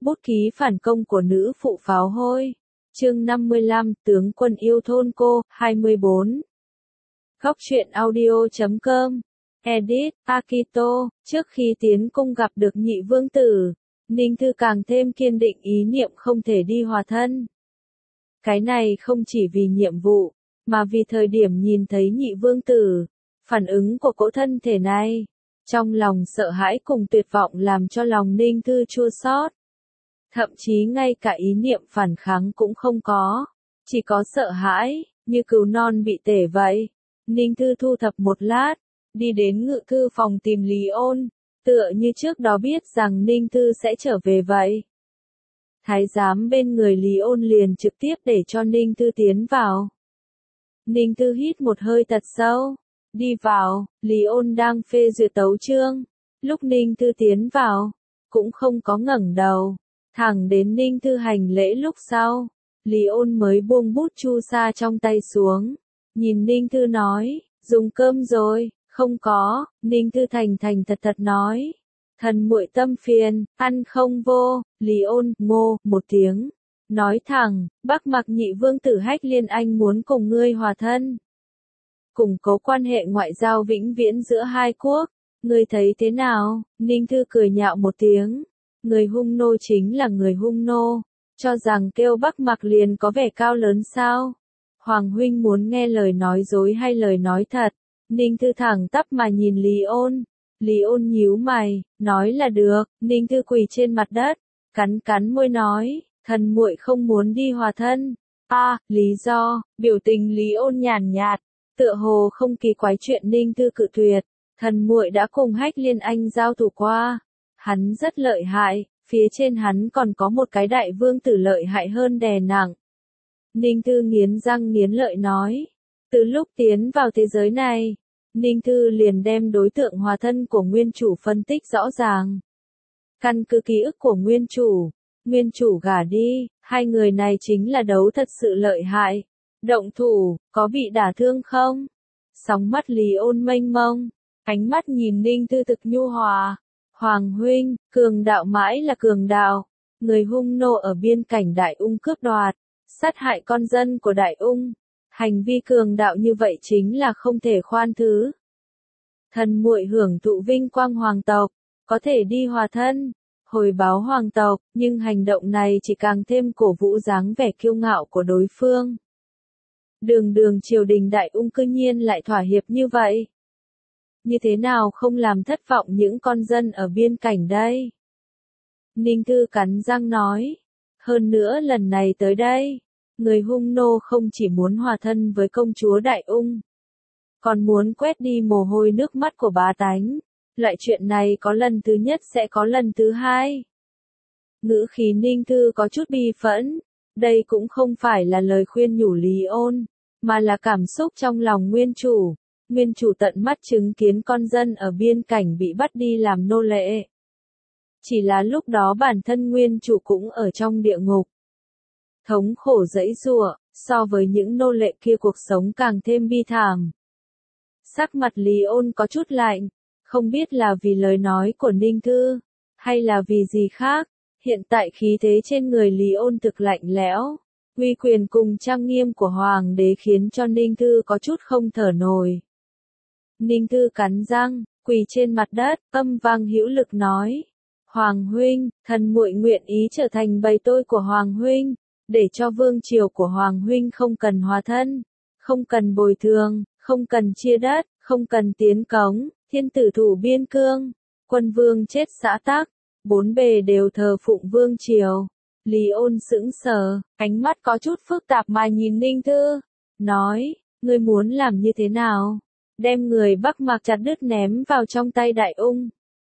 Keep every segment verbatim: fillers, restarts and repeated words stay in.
Bút ký phản công của nữ phụ pháo hôi. Chương năm mươi lăm, tướng quân yêu thôn cô, hai mươi bốn. Góc truyện audio chấm com. Edit, Akito. Trước khi tiến cung gặp được nhị vương tử, Ninh Thư càng thêm kiên định ý niệm không thể đi hòa thân. Cái này không chỉ vì nhiệm vụ, mà vì thời điểm nhìn thấy nhị vương tử, phản ứng của cỗ thân thể này, trong lòng sợ hãi cùng tuyệt vọng làm cho lòng Ninh Thư chua xót. Thậm chí ngay cả ý niệm phản kháng cũng không có, chỉ có sợ hãi, như cừu non bị tể vậy. Ninh Thư thu thập một lát, đi đến ngự thư phòng tìm Lý Ôn, tựa như trước đó biết rằng Ninh Thư sẽ trở về vậy. Thái giám bên người Lý Ôn liền trực tiếp để cho Ninh Thư tiến vào. Ninh Thư hít một hơi thật sâu, đi vào, Lý Ôn đang phê duyệt tấu chương. Lúc Ninh Thư tiến vào, cũng không có ngẩng đầu, thẳng đến Ninh Thư hành lễ lúc sau, Lý Ôn mới buông bút chu sa trong tay xuống, nhìn Ninh Thư nói, dùng cơm rồi, không có, Ninh Thư thành thành thật thật nói, thần muội tâm phiền, ăn không vô. Lý Ôn, ngô, một tiếng, nói thẳng, Bắc Mặc nhị vương tử Hách Liên Anh muốn cùng ngươi hòa thân, củng cố quan hệ ngoại giao vĩnh viễn giữa hai quốc, ngươi thấy thế nào? Ninh Thư cười nhạo một tiếng, người hung nô chính là người hung nô, cho rằng kêu Bắc Mặc liền có vẻ cao lớn sao? Hoàng huynh muốn nghe lời nói dối hay lời nói thật? Ninh Thư thẳng tắp mà nhìn Lý Ôn. Lý Ôn nhíu mày, nói là được. Ninh Thư quỳ trên mặt đất, cắn cắn môi nói, thần muội không muốn đi hòa thân. A, à, lý do? Biểu tình Lý Ôn nhàn nhạt, tựa hồ không kỳ quái chuyện Ninh Thư cự tuyệt. Thần muội đã cùng Hách Liên Anh giao thủ qua, hắn rất lợi hại, phía trên hắn còn có một cái đại vương tử lợi hại hơn đè nặng. Ninh Thư nghiến răng nghiến lợi nói, từ lúc tiến vào thế giới này, Ninh Thư liền đem đối tượng hòa thân của nguyên chủ phân tích rõ ràng. Căn cứ ký ức của nguyên chủ, nguyên chủ gả đi, hai người này chính là đấu thật sự lợi hại. Động thủ, có bị đả thương không? Sóng mắt Lý Ôn mênh mông, ánh mắt nhìn Ninh Thư thực nhu hòa. Hoàng huynh, cường đạo mãi là cường đạo. Người hung nô ở biên cảnh Đại Ung cướp đoạt, sát hại con dân của Đại Ung. Hành vi cường đạo như vậy chính là không thể khoan thứ. Thần muội hưởng thụ vinh quang hoàng tộc, có thể đi hòa thân, hồi báo hoàng tộc, nhưng hành động này chỉ càng thêm cổ vũ dáng vẻ kiêu ngạo của đối phương. Đường đường triều đình Đại Ung cư nhiên lại thỏa hiệp như vậy. Như thế nào không làm thất vọng những con dân ở biên cảnh đây? Ninh Thư cắn răng nói, hơn nữa lần này tới đây, người hung nô không chỉ muốn hòa thân với công chúa Đại Ung, còn muốn quét đi mồ hôi nước mắt của bá tánh. Loại chuyện này có lần thứ nhất sẽ có lần thứ hai. Ngữ khí Ninh Thư có chút bi phẫn, đây cũng không phải là lời khuyên nhủ Lý Ôn, mà là cảm xúc trong lòng nguyên chủ. Nguyên chủ tận mắt chứng kiến con dân ở biên cảnh bị bắt đi làm nô lệ. Chỉ là lúc đó bản thân nguyên chủ cũng ở trong địa ngục. Thống khổ dẫy giụa, so với những nô lệ kia cuộc sống càng thêm bi thảm. Sắc mặt Lý Ôn có chút lạnh, không biết là vì lời nói của Ninh Thư, hay là vì gì khác. Hiện tại khí thế trên người Lý Ôn thực lạnh lẽo, uy quyền cùng trang nghiêm của Hoàng đế khiến cho Ninh Thư có chút không thở nổi. Ninh Thư cắn răng, quỳ trên mặt đất, âm vang hữu lực nói, Hoàng huynh, thần muội nguyện ý trở thành bầy tôi của Hoàng huynh, để cho vương triều của Hoàng huynh không cần hòa thân, không cần bồi thường, không cần chia đất, không cần tiến cống, thiên tử thủ biên cương, quân vương chết xã tắc, bốn bề đều thờ phụng vương triều. Lý Ôn sững sờ, ánh mắt có chút phức tạp mà nhìn Ninh Thư, nói, ngươi muốn làm như thế nào? Đem người Bắc Mặc chặt đứt ném vào trong tay Đại Ung,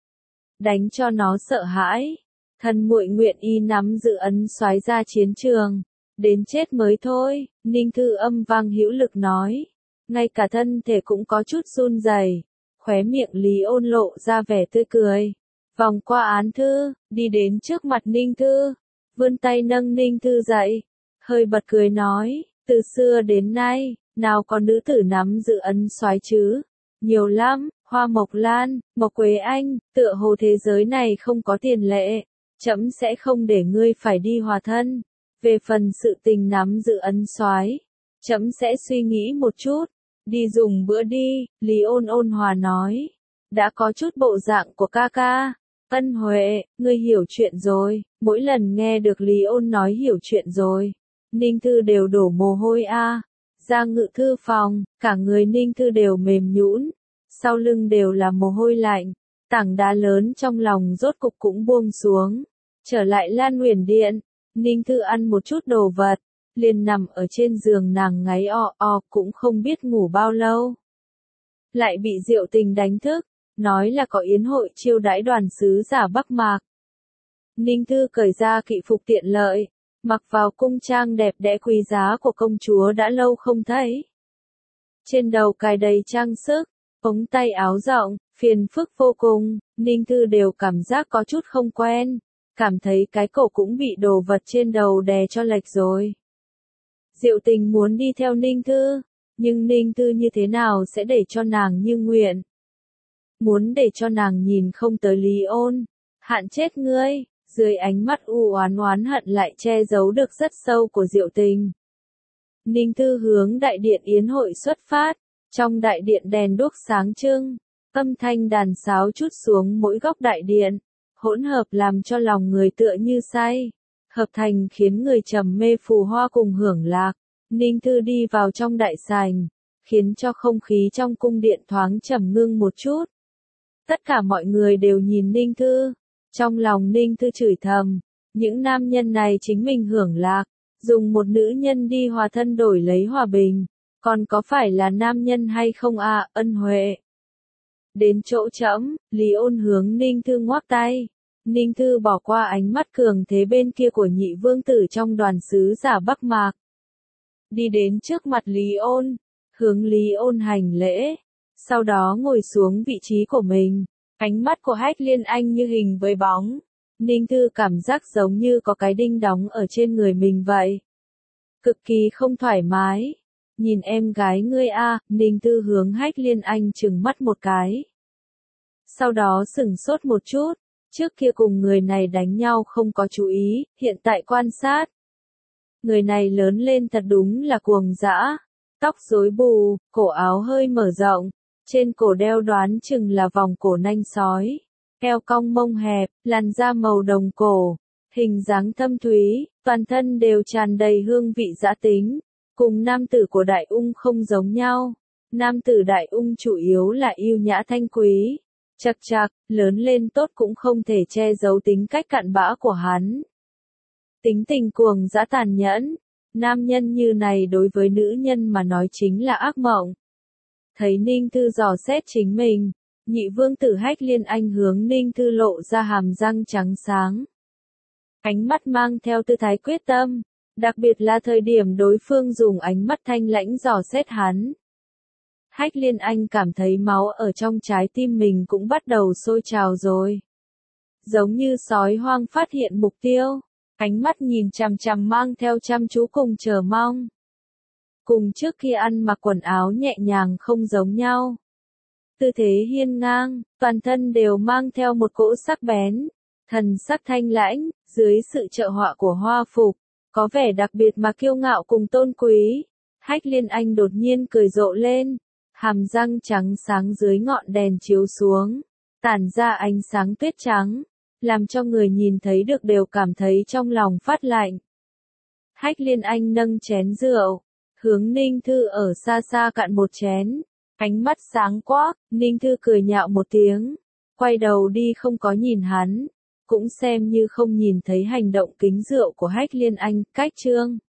đánh cho nó sợ hãi. Thần muội nguyện y nắm giữ ấn soái ra chiến trường, đến chết mới thôi. Ninh Thư âm vang hữu lực nói, ngay cả thân thể cũng có chút run rẩy. Khóe miệng Lý Ôn lộ ra vẻ tươi cười, vòng qua án thư, đi đến trước mặt Ninh Thư, vươn tay nâng Ninh Thư dậy, hơi bật cười nói, từ xưa đến nay, nào có nữ tử nắm giữ ấn soái chứ? Nhiều lắm, Hoa Mộc Lan, Mộc Quế Anh, tựa hồ thế giới này không có tiền lệ. trẫm sẽ không để ngươi phải đi hòa thân. Về phần sự tình nắm giữ ấn soái, trẫm sẽ suy nghĩ một chút. Đi dùng bữa đi, Lý Ôn ôn hòa nói. Đã có chút bộ dạng của ca ca. Ân Huệ, ngươi hiểu chuyện rồi. Mỗi lần nghe được Lý Ôn nói hiểu chuyện rồi, Ninh Thư đều đổ mồ hôi a. Ra ngự thư phòng, cả người Ninh Thư đều mềm nhũn, sau lưng đều là mồ hôi lạnh, tảng đá lớn trong lòng rốt cục cũng buông xuống. Trở lại Lan Huyền Điện, Ninh Thư ăn một chút đồ vật, liền nằm ở trên giường nàng ngáy o o cũng không biết ngủ bao lâu. Lại bị Diệu Tình đánh thức, nói là có yến hội chiêu đãi đoàn sứ giả Bắc Mạc. Ninh Thư cởi ra kỵ phục tiện lợi, mặc vào cung trang đẹp đẽ quý giá của công chúa đã lâu không thấy. Trên đầu cài đầy trang sức, ống tay áo rộng, phiền phức vô cùng, Ninh Thư đều cảm giác có chút không quen, cảm thấy cái cổ cũng bị đồ vật trên đầu đè cho lệch rồi. Diệu Tình muốn đi theo Ninh Thư, nhưng Ninh Thư như thế nào sẽ để cho nàng như nguyện? Muốn để cho nàng nhìn không tới Lý Ôn, hạn chết ngươi. Dưới ánh mắt u oán oán hận lại che giấu được rất sâu của Diệu Tình. Ninh Thư hướng đại điện yến hội xuất phát, trong đại điện đèn đuốc sáng trưng, âm thanh đàn sáo trút xuống mỗi góc đại điện, hỗn hợp làm cho lòng người tựa như say, hợp thành khiến người trầm mê phù hoa cùng hưởng lạc. Ninh Thư đi vào trong đại sảnh, khiến cho không khí trong cung điện thoáng trầm ngưng một chút. Tất cả mọi người đều nhìn Ninh Thư. Trong lòng Ninh Thư chửi thầm, những nam nhân này chính mình hưởng lạc, dùng một nữ nhân đi hòa thân đổi lấy hòa bình, còn có phải là nam nhân hay không à, Ân Huệ. Đến chỗ trẫm, Lý Ôn hướng Ninh Thư ngoắc tay, Ninh Thư bỏ qua ánh mắt cường thế bên kia của nhị vương tử trong đoàn sứ giả Bắc Mạc. Đi đến trước mặt Lý Ôn, hướng Lý Ôn hành lễ, sau đó ngồi xuống vị trí của mình. Ánh mắt của Hách Liên Anh như hình với bóng. Ninh Thư cảm giác giống như có cái đinh đóng ở trên người mình vậy. Cực kỳ không thoải mái. Nhìn em gái ngươi a, Ninh Thư hướng Hách Liên Anh trừng mắt một cái. Sau đó sửng sốt một chút, trước kia cùng người này đánh nhau không có chú ý, hiện tại quan sát. Người này lớn lên thật đúng là cuồng dã, tóc rối bù, cổ áo hơi mở rộng. Trên cổ đeo đoán chừng là vòng cổ nanh sói, eo cong mông hẹp, làn da màu đồng cổ, hình dáng thâm thúy, toàn thân đều tràn đầy hương vị dã tính, cùng nam tử của Đại Ung không giống nhau. Nam tử Đại Ung chủ yếu là yêu nhã thanh quý, chật chạc, lớn lên tốt cũng không thể che giấu tính cách cặn bã của hắn. Tính tình cuồng dã tàn nhẫn, nam nhân như này đối với nữ nhân mà nói chính là ác mộng. Thấy Ninh Thư dò xét chính mình, nhị vương tử Hách Liên Anh hướng Ninh Thư lộ ra hàm răng trắng sáng. Ánh mắt mang theo tư thái quyết tâm, đặc biệt là thời điểm đối phương dùng ánh mắt thanh lãnh dò xét hắn. Hách Liên Anh cảm thấy máu ở trong trái tim mình cũng bắt đầu sôi trào rồi. Giống như sói hoang phát hiện mục tiêu, ánh mắt nhìn chằm chằm mang theo chăm chú cùng chờ mong. Cùng trước khi ăn mặc quần áo nhẹ nhàng không giống nhau. Tư thế hiên ngang, toàn thân đều mang theo một cỗ sắc bén, thần sắc thanh lãnh, dưới sự trợ họa của hoa phục, có vẻ đặc biệt mà kiêu ngạo cùng tôn quý. Hách Liên Anh đột nhiên cười rộ lên, hàm răng trắng sáng dưới ngọn đèn chiếu xuống, tản ra ánh sáng tuyết trắng, làm cho người nhìn thấy được đều cảm thấy trong lòng phát lạnh. Hách Liên Anh nâng chén rượu, hướng Ninh Thư ở xa xa cạn một chén, ánh mắt sáng quắc, Ninh Thư cười nhạo một tiếng, quay đầu đi không có nhìn hắn, cũng xem như không nhìn thấy hành động kính rượu của Hách Liên Anh. Cách chương